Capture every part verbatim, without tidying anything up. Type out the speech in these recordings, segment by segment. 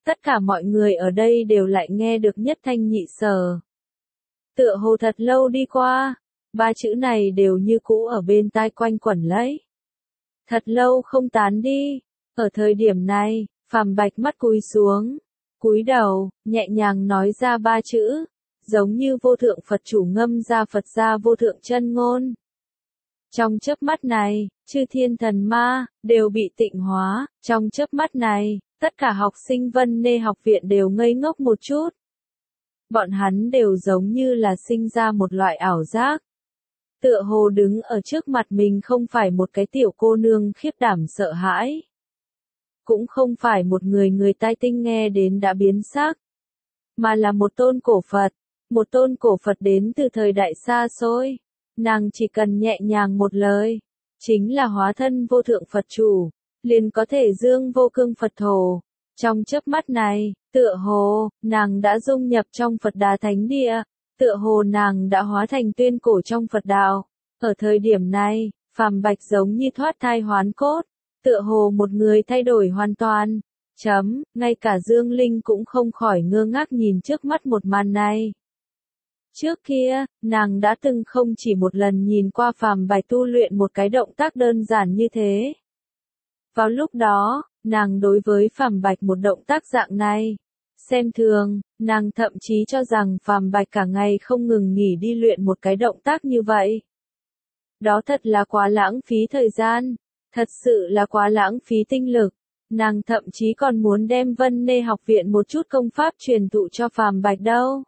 tất cả mọi người ở đây đều lại nghe được nhất thanh nhị sở. Tựa hồ thật lâu đi qua, ba chữ này đều như cũ ở bên tai quanh quẩn lấy. Thật lâu không tán đi, ở thời điểm này, Phàm Bạch mắt cúi xuống, cúi đầu, nhẹ nhàng nói ra ba chữ, giống như vô thượng Phật chủ ngâm ra Phật gia vô thượng chân ngôn. Trong chớp mắt này, chư thiên thần ma, đều bị tịnh hóa, trong chớp mắt này, tất cả học sinh Vân Nê học viện đều ngây ngốc một chút. Bọn hắn đều giống như là sinh ra một loại ảo giác. Tựa hồ đứng ở trước mặt mình không phải một cái tiểu cô nương khiếp đảm sợ hãi. Cũng không phải một người người tai tinh nghe đến đã biến sắc. Mà là một tôn cổ Phật. Một tôn cổ Phật đến từ thời đại xa xôi. Nàng chỉ cần nhẹ nhàng một lời. Chính là hóa thân vô thượng Phật chủ. Liền có thể dương vô cương Phật thổ. Trong chớp mắt này, tựa hồ, nàng đã dung nhập trong Phật đà thánh địa. Tựa hồ nàng đã hóa thành tuyên cổ trong Phật đạo. Ở thời điểm này, Phàm Bạch giống như thoát thai hoán cốt. Tựa hồ một người thay đổi hoàn toàn. Chấm, ngay cả Dương Linh cũng không khỏi ngơ ngác nhìn trước mắt một màn này. Trước kia, nàng đã từng không chỉ một lần nhìn qua Phàm Bạch tu luyện một cái động tác đơn giản như thế. Vào lúc đó, nàng đối với Phàm Bạch một động tác dạng này, xem thường, nàng thậm chí cho rằng Phàm Bạch cả ngày không ngừng nghỉ đi luyện một cái động tác như vậy. Đó thật là quá lãng phí thời gian, thật sự là quá lãng phí tinh lực. Nàng thậm chí còn muốn đem Vân Nê học viện một chút công pháp truyền thụ cho Phàm Bạch đâu.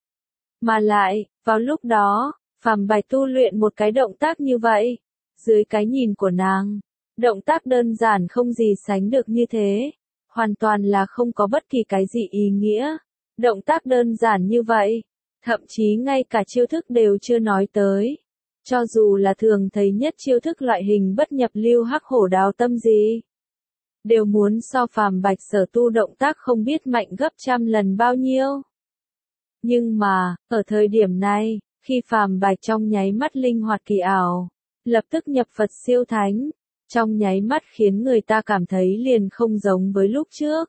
Mà lại, vào lúc đó, Phàm Bạch tu luyện một cái động tác như vậy, dưới cái nhìn của nàng, động tác đơn giản không gì sánh được như thế, hoàn toàn là không có bất kỳ cái gì ý nghĩa. Động tác đơn giản như vậy, thậm chí ngay cả chiêu thức đều chưa nói tới. Cho dù là thường thấy nhất chiêu thức loại hình bất nhập lưu hắc hổ đào tâm gì, đều muốn so Phàm Bạch sở tu động tác không biết mạnh gấp trăm lần bao nhiêu. Nhưng mà, ở thời điểm này, khi Phàm Bạch trong nháy mắt linh hoạt kỳ ảo, lập tức nhập Phật siêu thánh, trong nháy mắt khiến người ta cảm thấy liền không giống với lúc trước.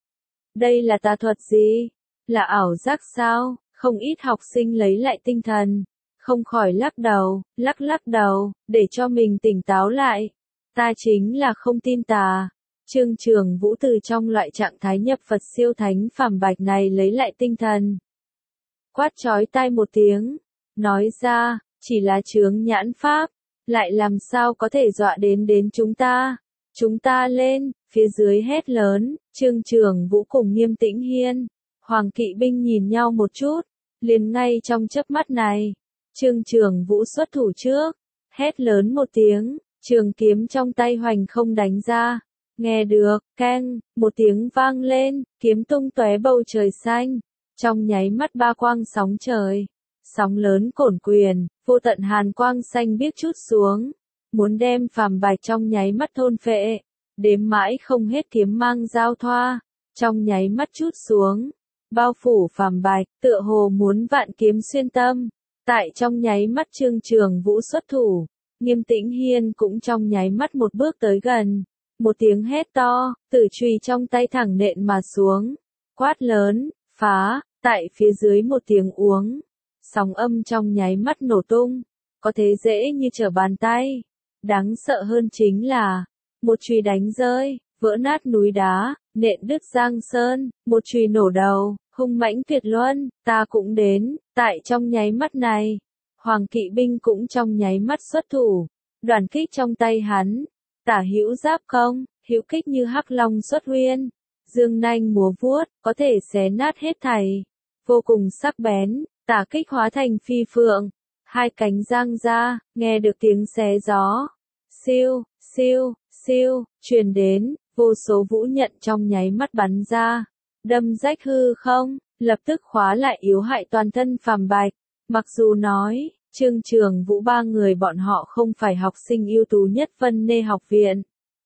Đây là tà thuật gì? Là ảo giác sao? Không ít học sinh lấy lại tinh thần, không khỏi lắc đầu, lắc lắc đầu, để cho mình tỉnh táo lại. Ta chính là không tin tà. Trương Trường Vũ từ trong loại trạng thái nhập Phật siêu thánh Phàm Bạch này lấy lại tinh thần. Quát chói tai một tiếng, nói ra, chỉ là chướng nhãn pháp, lại làm sao có thể dọa đến đến chúng ta. Chúng ta lên, phía dưới hét lớn, Trương Trường Vũ cùng Nghiêm Tĩnh Hiên, Hoàng Kỵ binh nhìn nhau một chút, liền ngay trong chớp mắt này, Trương Trường Vũ xuất thủ trước, hét lớn một tiếng, trường kiếm trong tay hoành không đánh ra, nghe được, keng, một tiếng vang lên, kiếm tung tóe bầu trời xanh, trong nháy mắt ba quang sóng trời, sóng lớn cổn quyền, vô tận hàn quang xanh biếc chút xuống, muốn đem Phàm Bạch trong nháy mắt thôn phệ, đếm mãi không hết kiếm mang giao thoa, trong nháy mắt chút xuống, bao phủ Phàm Bạch, tựa hồ muốn vạn kiếm xuyên tâm. Tại trong nháy mắt Trương Trường Vũ xuất thủ, Nghiêm Tĩnh Hiên cũng trong nháy mắt một bước tới gần, một tiếng hét to, tử chùy trong tay thẳng nện mà xuống, quát lớn, phá, tại phía dưới một tiếng uống, sóng âm trong nháy mắt nổ tung, có thế dễ như trở bàn tay, đáng sợ hơn chính là, một chùy đánh rơi, vỡ nát núi đá, nện đứt giang sơn, một chùy nổ đầu, hung mãnh tuyệt luân, ta cũng đến, tại trong nháy mắt này, Hoàng Kỵ binh cũng trong nháy mắt xuất thủ, đoàn kích trong tay hắn, tả hữu giáp công, hữu kích như hắc long xuất huyên, dương nanh múa vuốt, có thể xé nát hết thảy, vô cùng sắc bén, tả kích hóa thành phi phượng, hai cánh giang ra, nghe được tiếng xé gió, siêu, siêu, siêu, truyền đến, vô số vũ nhận trong nháy mắt bắn ra, đâm rách hư không, lập tức khóa lại yếu hại toàn thân Phàm Bạch. Mặc dù nói, Trương Trường Vũ ba người bọn họ không phải học sinh ưu tú nhất Vân Nê học viện.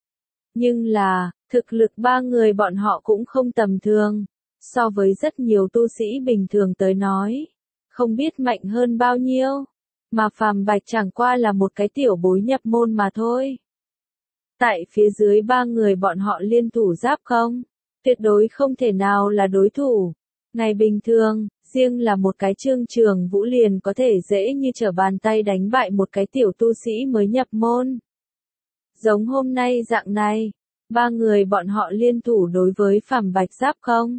Nhưng là, thực lực ba người bọn họ cũng không tầm thường, so với rất nhiều tu sĩ bình thường tới nói, không biết mạnh hơn bao nhiêu, mà Phàm Bạch chẳng qua là một cái tiểu bối nhập môn mà thôi. Tại phía dưới ba người bọn họ liên thủ giáp công, tuyệt đối không thể nào là đối thủ. Ngày bình thường, riêng là một cái Trương Trường Vũ liền có thể dễ như trở bàn tay đánh bại một cái tiểu tu sĩ mới nhập môn. Giống hôm nay dạng này, ba người bọn họ liên thủ đối với Phàm Bạch Giáp không?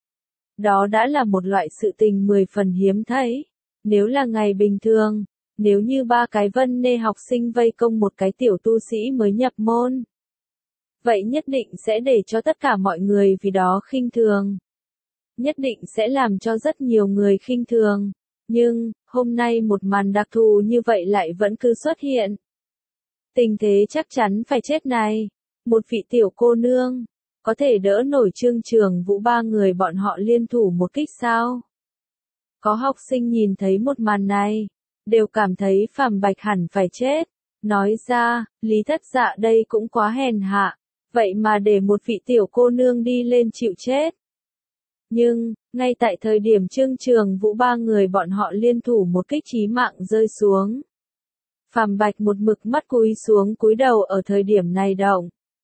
Đó đã là một loại sự tình mười phần hiếm thấy. Nếu là ngày bình thường, nếu như ba cái Vân Nê học sinh vây công một cái tiểu tu sĩ mới nhập môn, vậy nhất định sẽ để cho tất cả mọi người vì đó khinh thường. Nhất định sẽ làm cho rất nhiều người khinh thường. Nhưng, hôm nay một màn đặc thù như vậy lại vẫn cứ xuất hiện. Tình thế chắc chắn phải chết này. Một vị tiểu cô nương, có thể đỡ nổi Trương Trường Vũ ba người bọn họ liên thủ một kích sao? Có học sinh nhìn thấy một màn này, đều cảm thấy Phàm Bạch hẳn phải chết. Nói ra, Lý Thất Dạ đây cũng quá hèn hạ, vậy mà để một vị tiểu cô nương đi lên chịu chết. Nhưng, ngay tại thời điểm Trương Trường Vũ ba người bọn họ liên thủ một kích chí mạng rơi xuống. Phàm Bạch một mực mắt cúi xuống cúi đầu ở thời điểm này động.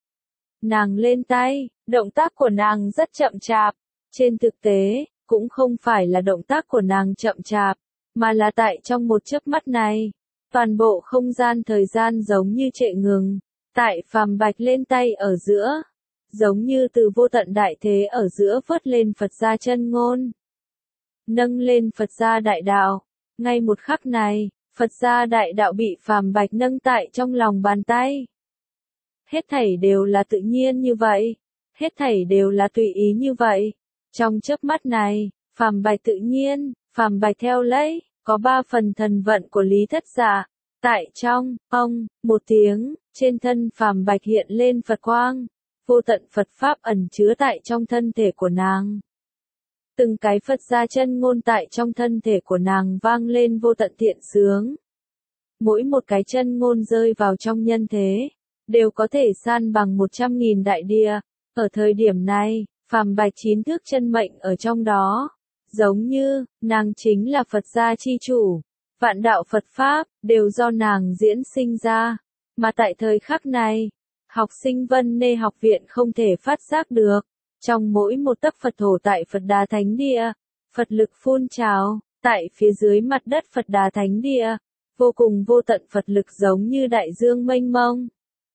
Nàng lên tay, động tác của nàng rất chậm chạp. Trên thực tế, cũng không phải là động tác của nàng chậm chạp, mà là tại trong một chớp mắt này, toàn bộ không gian thời gian giống như trệ ngừng, tại Phàm Bạch lên tay ở giữa, giống như từ vô tận đại thế ở giữa vớt lên Phật gia chân ngôn, nâng lên Phật gia đại đạo. Ngay một khắc này, Phật gia đại đạo bị Phàm Bạch nâng tại trong lòng bàn tay. Hết thảy đều là tự nhiên như vậy, hết thảy đều là tùy ý như vậy. Trong chớp mắt này, Phàm Bạch tự nhiên, Phàm Bạch theo lấy, có ba phần thần vận của Lý Thất Dạ. Tại trong, ông, một tiếng, trên thân Phàm Bạch hiện lên Phật quang, vô tận Phật Pháp ẩn chứa tại trong thân thể của nàng. Từng cái Phật gia chân ngôn tại trong thân thể của nàng vang lên vô tận thiện sướng. Mỗi một cái chân ngôn rơi vào trong nhân thế, đều có thể san bằng một trăm nghìn đại địa. Ở thời điểm này, Phàm Bạch chín thước chân mệnh ở trong đó, giống như, nàng chính là Phật gia chi chủ. Vạn đạo Phật Pháp, đều do nàng diễn sinh ra. Mà tại thời khắc này, học sinh Vân Nê học viện không thể phát giác được. Trong mỗi một tấc Phật thổ tại Phật Đà Thánh Địa, Phật lực phun trào, tại phía dưới mặt đất Phật Đà Thánh Địa, vô cùng vô tận Phật lực giống như đại dương mênh mông.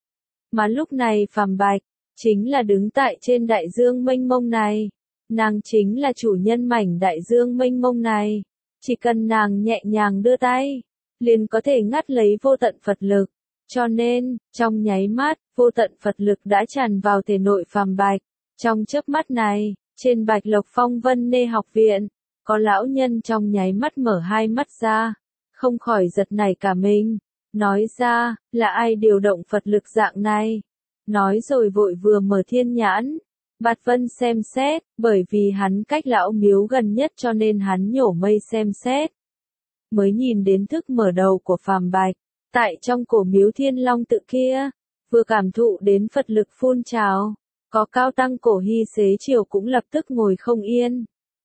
Mà lúc này Phàm Bạch, chính là đứng tại trên đại dương mênh mông này. Nàng chính là chủ nhân mảnh đại dương mênh mông này. Chỉ cần nàng nhẹ nhàng đưa tay, liền có thể ngắt lấy vô tận Phật lực. Cho nên, trong nháy mắt, vô tận Phật lực đã tràn vào thể nội Phàm Bạch. Trong chớp mắt này, trên Bạch Lộc Phong Vân Nê học viện, có lão nhân trong nháy mắt mở hai mắt ra, không khỏi giật nảy cả mình. Nói ra, là ai điều động Phật lực dạng này? Nói rồi vội vừa mở thiên nhãn. Bạt Vân xem xét, bởi vì hắn cách lão miếu gần nhất cho nên hắn nhổ mây xem xét. Mới nhìn đến thức mở đầu của Phàm Bạch, tại trong cổ miếu Thiên Long tự kia, vừa cảm thụ đến Phật lực phun trào, có cao tăng cổ hy xế chiều cũng lập tức ngồi không yên.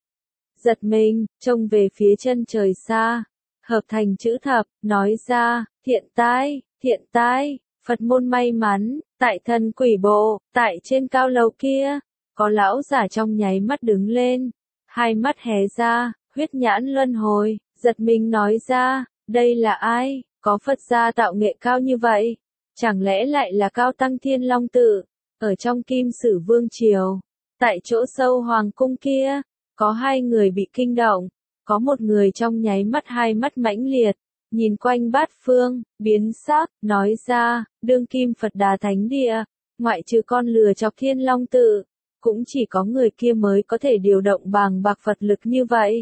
Giật mình, trông về phía chân trời xa, hợp thành chữ thập, nói ra, thiện tai, thiện tai, Phật môn may mắn, tại thần quỷ bộ, tại trên cao lầu kia. Có lão giả trong nháy mắt đứng lên, hai mắt hé ra, huyết nhãn luân hồi, giật mình nói ra, đây là ai, có Phật gia tạo nghệ cao như vậy, chẳng lẽ lại là cao tăng Thiên Long tự, ở trong Kim Sử Vương Triều, tại chỗ sâu hoàng cung kia, có hai người bị kinh động, có một người trong nháy mắt hai mắt mãnh liệt, nhìn quanh bát phương, biến sắc, nói ra, đương kim Phật Đà Thánh Địa, ngoại trừ con lừa chọc Thiên Long tự. Cũng chỉ có người kia mới có thể điều động bàng bạc Phật lực như vậy.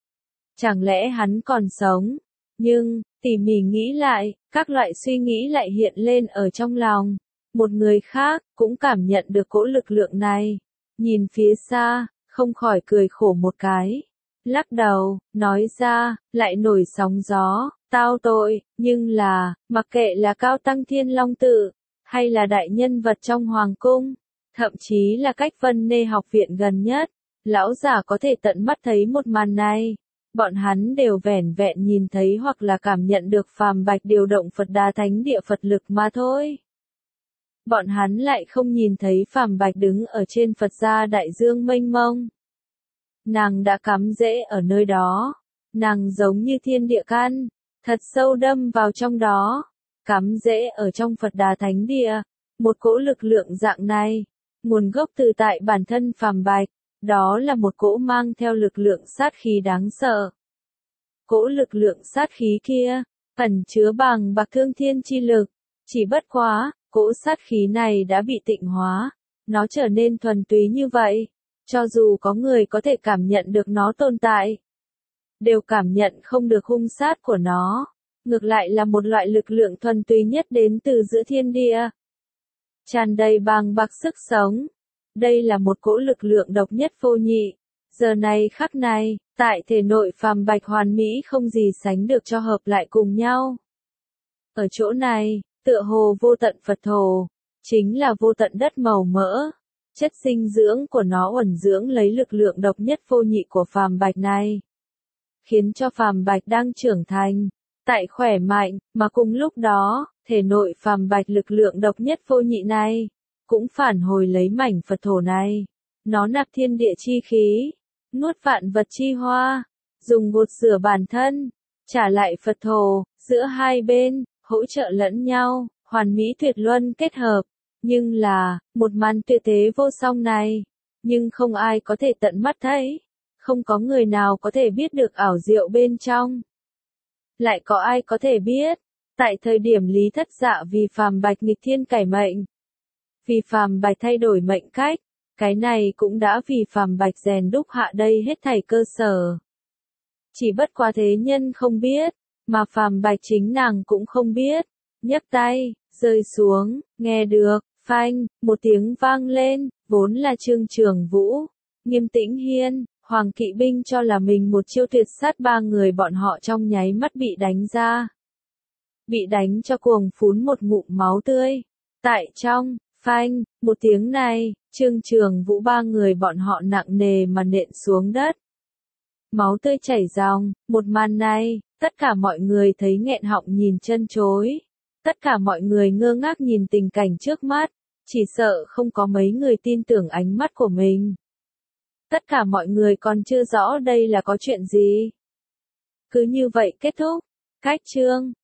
Chẳng lẽ hắn còn sống? Nhưng, tỉ mỉ nghĩ lại, các loại suy nghĩ lại hiện lên ở trong lòng. Một người khác, cũng cảm nhận được cỗ lực lượng này. Nhìn phía xa, không khỏi cười khổ một cái. Lắc đầu, nói ra, lại nổi sóng gió, tao tội, nhưng là, mặc kệ là cao tăng Thiên Long tự, hay là đại nhân vật trong hoàng cung. Thậm chí là cách Vân Nê học viện gần nhất, lão giả có thể tận mắt thấy một màn này. Bọn hắn đều vẻn vẹn nhìn thấy hoặc là cảm nhận được Phàm Bạch điều động Phật Đà Thánh Địa Phật lực mà thôi. bọn hắn lại không nhìn thấy Phàm Bạch đứng ở trên Phật gia đại dương mênh mông. Nàng đã cắm rễ ở nơi đó, nàng giống như thiên địa căn, thật sâu đâm vào trong đó, cắm rễ ở trong Phật Đà Thánh Địa, một cỗ lực lượng dạng này, nguồn gốc từ tại bản thân Phàm Bạch, đó là một cỗ mang theo lực lượng sát khí đáng sợ. Cỗ lực lượng sát khí kia, ẩn chứa bằng bạc thương thiên chi lực, chỉ bất quá, cỗ sát khí này đã bị tịnh hóa, nó trở nên thuần túy như vậy, cho dù có người có thể cảm nhận được nó tồn tại, đều cảm nhận không được hung sát của nó, ngược lại là một loại lực lượng thuần túy nhất đến từ giữa thiên địa. Tràn đầy bàng bạc sức sống, đây là một cỗ lực lượng độc nhất vô nhị, giờ này khắc này, tại thể nội Phàm Bạch hoàn mỹ không gì sánh được cho hợp lại cùng nhau. Ở chỗ này, tựa hồ vô tận Phật thổ, chính là vô tận đất màu mỡ, chất dinh dưỡng của nó uẩn dưỡng lấy lực lượng độc nhất vô nhị của Phàm Bạch này, khiến cho Phàm Bạch đang trưởng thành, tại khỏe mạnh, mà cùng lúc đó, thể nội Phàm Bạch lực lượng độc nhất vô nhị này, cũng phản hồi lấy mảnh Phật thổ này, nó nạp thiên địa chi khí, nuốt vạn vật chi hoa, dùng gột rửa bản thân, trả lại Phật thổ, giữa hai bên, hỗ trợ lẫn nhau, hoàn mỹ tuyệt luân kết hợp, nhưng là, một màn tuyệt thế vô song này, nhưng không ai có thể tận mắt thấy, không có người nào có thể biết được ảo diệu bên trong. Lại có ai có thể biết, tại thời điểm Lý Thất Dạ vì Phàm Bạch nghịch thiên cải mệnh, vì Phàm Bạch thay đổi mệnh cách, cái này cũng đã vì Phàm Bạch rèn đúc hạ đây hết thảy cơ sở. Chỉ bất quá thế nhân không biết, mà Phàm Bạch chính nàng cũng không biết, nhấc tay, rơi xuống, nghe được, phanh, một tiếng vang lên, vốn là Trương Trường Vũ, Nghiêm Tĩnh Hiên, Hoàng Kỵ Binh cho là mình một chiêu tuyệt sát ba người bọn họ trong nháy mắt bị đánh ra. Bị đánh cho cuồng phún một ngụm máu tươi. Tại trong, phanh, một tiếng này, Trương Trường Vũ ba người bọn họ nặng nề mà nện xuống đất. Máu tươi chảy ròng, một màn này, tất cả mọi người thấy nghẹn họng nhìn chân chối. Tất cả mọi người ngơ ngác nhìn tình cảnh trước mắt, chỉ sợ không có mấy người tin tưởng ánh mắt của mình. Tất cả mọi người còn chưa rõ đây là có chuyện gì. Cứ như vậy kết thúc. Cách chương